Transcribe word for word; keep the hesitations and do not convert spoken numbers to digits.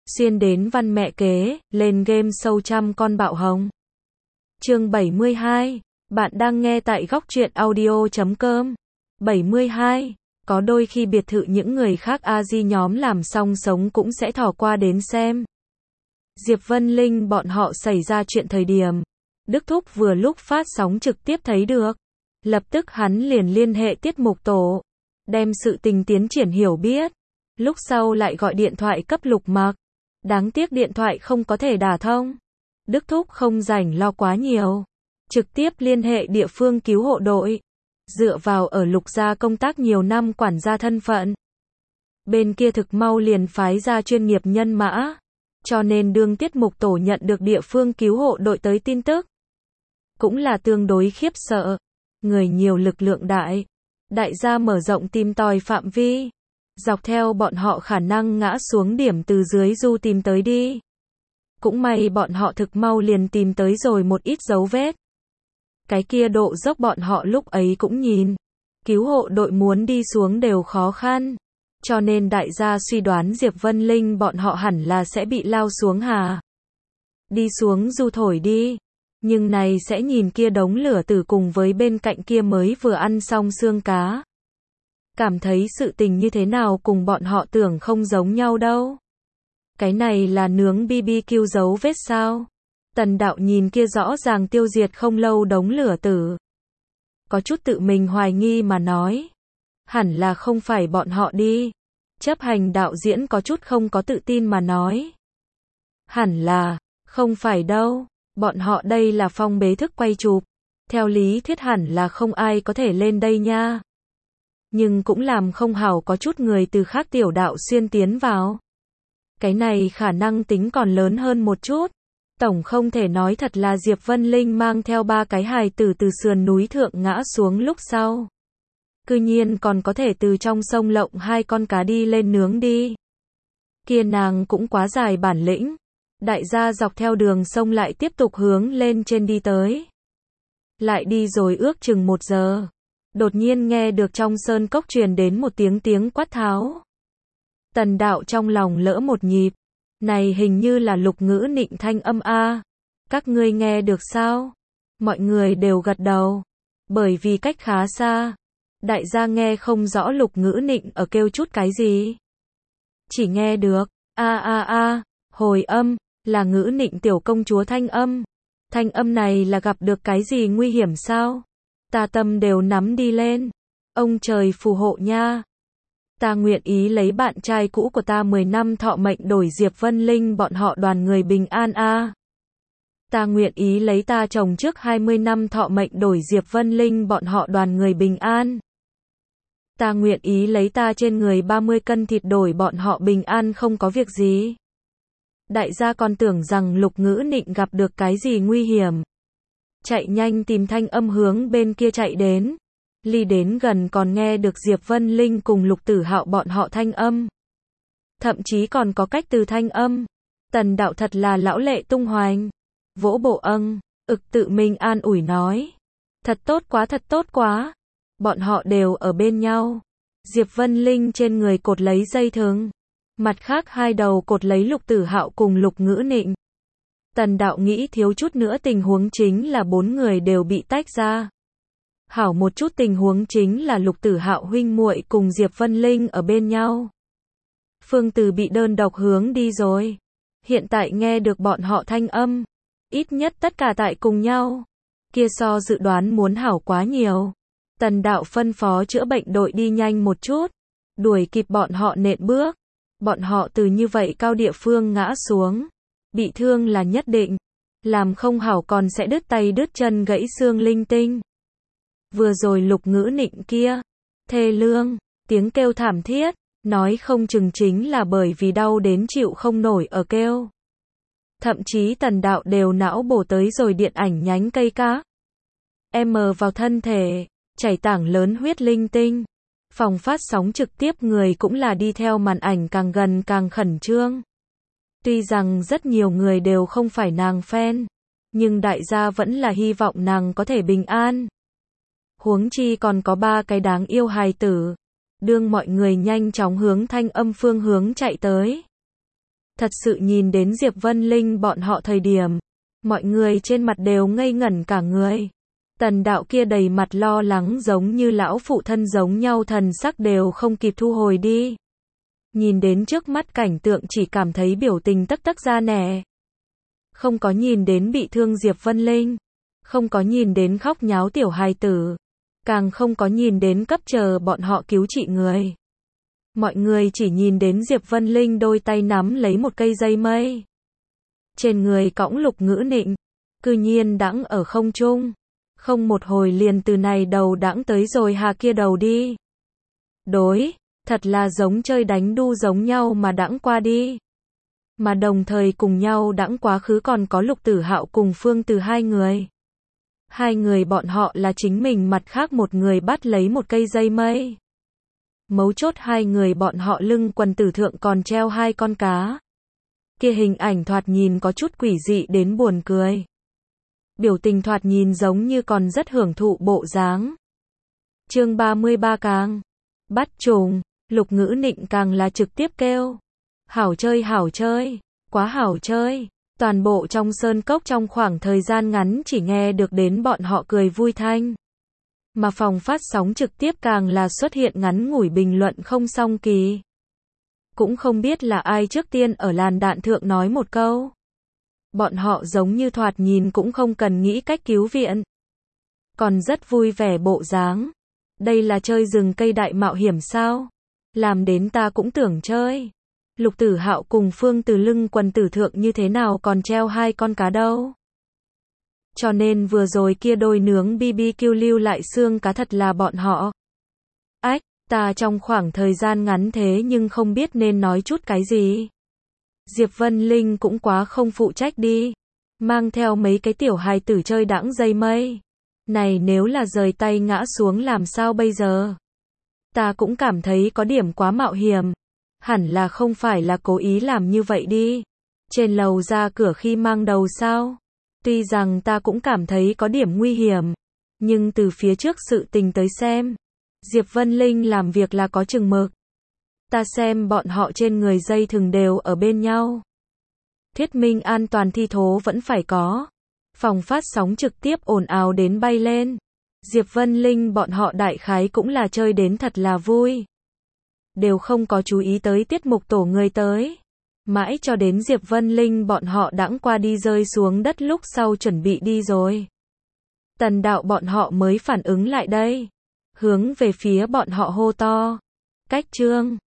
xuyên đến văn mẹ kế, lên game show trăm con bạo hồng. Chương bảy mươi hai, bạn đang nghe tại góc truyện audio chấm com. bảy mươi hai, có đôi khi biệt thự những người khác a di nhóm làm xong sống cũng sẽ thò qua đến xem. Diệp Vân Linh bọn họ xảy ra chuyện thời điểm Đức Thúc vừa lúc phát sóng trực tiếp thấy được. Lập tức hắn liền liên hệ tiết mục tổ, đem sự tình tiến triển hiểu biết. Lúc sau lại gọi điện thoại cấp Lục Mặc. Đáng tiếc điện thoại không có thể đả thông. Đức Thúc không rảnh lo quá nhiều, trực tiếp liên hệ địa phương cứu hộ đội. Dựa vào ở Lục gia công tác nhiều năm quản gia thân phận, bên kia thực mau liền phái ra chuyên nghiệp nhân mã. Cho nên đương tiết mục tổ nhận được địa phương cứu hộ đội tới tin tức, cũng là tương đối khiếp sợ. Người nhiều lực lượng đại, đại gia mở rộng tìm tòi phạm vi, dọc theo bọn họ khả năng ngã xuống điểm từ dưới du tìm tới đi. Cũng may bọn họ thực mau liền tìm tới rồi một ít dấu vết. Cái kia độ dốc bọn họ lúc ấy cũng nhìn, cứu hộ đội muốn đi xuống đều khó khăn. Cho nên đại gia suy đoán Diệp Vân Linh bọn họ hẳn là sẽ bị lao xuống hà. Đi xuống du thổi đi. Nhưng này sẽ nhìn kia đống lửa tử cùng với bên cạnh kia mới vừa ăn xong xương cá. Cảm thấy sự tình như thế nào cùng bọn họ tưởng không giống nhau đâu. Cái này là nướng bê bê kiu dấu vết sao? Tần đạo nhìn kia rõ ràng tiêu diệt không lâu đống lửa tử, có chút tự mình hoài nghi mà nói. Hẳn là không phải bọn họ đi. Chấp hành đạo diễn có chút không có tự tin mà nói. Hẳn là, không phải đâu. Bọn họ đây là phong bế thức quay chụp. Theo lý thuyết hẳn là không ai có thể lên đây nha. Nhưng cũng làm không hảo có chút người từ khác tiểu đạo xuyên tiến vào. Cái này khả năng tính còn lớn hơn một chút. Tổng không thể nói thật là Diệp Vân Linh mang theo ba cái hài tử từ sườn núi thượng ngã xuống lúc sau. Cư nhiên còn có thể từ trong sông lộng hai con cá đi lên nướng đi. Kia nàng cũng quá dài bản lĩnh. Đại gia dọc theo đường sông lại tiếp tục hướng lên trên đi tới. Lại đi rồi ước chừng một giờ. Đột nhiên nghe được trong sơn cốc truyền đến một tiếng tiếng quát tháo. Tần đạo trong lòng lỡ một nhịp. Này hình như là Lục Ngữ Nịnh thanh âm a. Các ngươi nghe được sao? Mọi người đều gật đầu. Bởi vì cách khá xa, đại gia nghe không rõ Lục Ngữ Nịnh ở kêu chút cái gì. Chỉ nghe được a a a, hồi âm, là Ngữ Nịnh tiểu công chúa thanh âm. Thanh âm này là gặp được cái gì nguy hiểm sao? Ta tâm đều nắm đi lên. Ông trời phù hộ nha. Ta nguyện ý lấy bạn trai cũ của ta mười năm thọ mệnh đổi Diệp Vân Linh bọn họ đoàn người bình an a. Ta nguyện ý lấy ta chồng trước hai mươi năm thọ mệnh đổi Diệp Vân Linh bọn họ đoàn người bình an. Ta nguyện ý lấy ta trên người ba mươi cân thịt đổi bọn họ bình an không có việc gì. Đại gia còn tưởng rằng Lục Ngữ Nịnh gặp được cái gì nguy hiểm. Chạy nhanh tìm thanh âm hướng bên kia chạy đến. Ly đến gần còn nghe được Diệp Vân Linh cùng Lục Tử Hạo bọn họ thanh âm. Thậm chí còn có cách từ thanh âm. Tần đạo thật là lão lệ tung hoành. Vỗ bộ âng, ực tự mình an ủi nói. Thật tốt quá thật tốt quá. Bọn họ đều ở bên nhau. Diệp Vân Linh trên người cột lấy dây thừng. Mặt khác hai đầu cột lấy Lục Tử Hạo cùng Lục Ngữ Nịnh. Tần đạo nghĩ thiếu chút nữa tình huống chính là bốn người đều bị tách ra. Hảo một chút tình huống chính là Lục Tử Hạo huynh muội cùng Diệp Vân Linh ở bên nhau. Phương Từ bị đơn độc hướng đi rồi. Hiện tại nghe được bọn họ thanh âm. Ít nhất tất cả tại cùng nhau. Kia so dự đoán muốn hảo quá nhiều. Tần đạo phân phó chữa bệnh đội đi nhanh một chút. Đuổi kịp bọn họ nện bước. Bọn họ từ như vậy cao địa phương ngã xuống. Bị thương là nhất định. Làm không hảo còn sẽ đứt tay đứt chân gãy xương linh tinh. Vừa rồi Lục Ngữ Nịnh kia, thê lương, tiếng kêu thảm thiết, nói không chừng chính là bởi vì đau đến chịu không nổi ở kêu. Thậm chí tần đạo đều não bổ tới rồi điện ảnh nhánh cây cá. M vào thân thể, chảy tảng lớn huyết linh tinh. Phòng phát sóng trực tiếp người cũng là đi theo màn ảnh càng gần càng khẩn trương. Tuy rằng rất nhiều người đều không phải nàng fan, nhưng đại gia vẫn là hy vọng nàng có thể bình an. Huống chi còn có ba cái đáng yêu hài tử. Đương mọi người nhanh chóng hướng thanh âm phương hướng chạy tới. Thật sự nhìn đến Diệp Vân Linh bọn họ thời điểm, mọi người trên mặt đều ngây ngẩn cả người. Tần đạo kia đầy mặt lo lắng giống như lão phụ thân giống nhau, thần sắc đều không kịp thu hồi đi. Nhìn đến trước mắt cảnh tượng chỉ cảm thấy biểu tình tấc tấc da nẻ. Không có nhìn đến bị thương Diệp Vân Linh, không có nhìn đến khóc nháo tiểu hài tử, càng không có nhìn đến cấp chờ bọn họ cứu trị người. Mọi người chỉ nhìn đến Diệp Vân Linh đôi tay nắm lấy một cây dây mây. Trên người cõng Lục Ngữ Nịnh, cư nhiên đãng ở không trung. Không một hồi liền từ này đầu đãng tới rồi hà kia đầu đi. Đối, thật là giống chơi đánh đu giống nhau mà đãng qua đi. Mà đồng thời cùng nhau đãng quá khứ còn có Lục Tử Hạo cùng Phương Từ hai người. Hai người bọn họ là chính mình mặt khác một người bắt lấy một cây dây mây. Mấu chốt hai người bọn họ lưng quần tử thượng còn treo hai con cá. Kia hình ảnh thoạt nhìn có chút quỷ dị đến buồn cười. Biểu tình thoạt nhìn giống như còn rất hưởng thụ bộ dáng. Chương ba mươi ba càng bắt trùng, Lục Ngữ Nịnh càng là trực tiếp kêu. Hảo chơi hảo chơi, quá hảo chơi. Toàn bộ trong sơn cốc trong khoảng thời gian ngắn chỉ nghe được đến bọn họ cười vui thanh. Mà phòng phát sóng trực tiếp càng là xuất hiện ngắn ngủi bình luận không song kỳ. Cũng không biết là ai trước tiên ở làn đạn thượng nói một câu. Bọn họ giống như thoạt nhìn cũng không cần nghĩ cách cứu viện. Còn rất vui vẻ bộ dáng. Đây là chơi rừng cây đại mạo hiểm sao? Làm đến ta cũng tưởng chơi. Lục Tử Hạo cùng Phương Từ lưng quần tử thượng như thế nào còn treo hai con cá đâu. Cho nên vừa rồi kia đôi nướng bê bê kiu lưu lại xương cá thật là bọn họ. Ách, ta trong khoảng thời gian ngắn thế nhưng không biết nên nói chút cái gì. Diệp Vân Linh cũng quá không phụ trách đi. Mang theo mấy cái tiểu hài tử chơi đãng dây mây. Này nếu là rời tay ngã xuống làm sao bây giờ? Ta cũng cảm thấy có điểm quá mạo hiểm. Hẳn là không phải là cố ý làm như vậy đi. Trên lầu ra cửa khi mang đầu sao? Tuy rằng ta cũng cảm thấy có điểm nguy hiểm. Nhưng từ phía trước sự tình tới xem. Diệp Vân Linh làm việc là có chừng mực. Ta xem bọn họ trên người dây thừng đều ở bên nhau. Thuyết minh an toàn thi thố vẫn phải có. Phòng phát sóng trực tiếp ồn ào đến bay lên. Diệp Vân Linh bọn họ đại khái cũng là chơi đến thật là vui. Đều không có chú ý tới tiết mục tổ người tới. Mãi cho đến Diệp Vân Linh bọn họ đãng qua đi rơi xuống đất lúc sau chuẩn bị đi rồi. Tần đạo bọn họ mới phản ứng lại đây. Hướng về phía bọn họ hô to. Cách chương.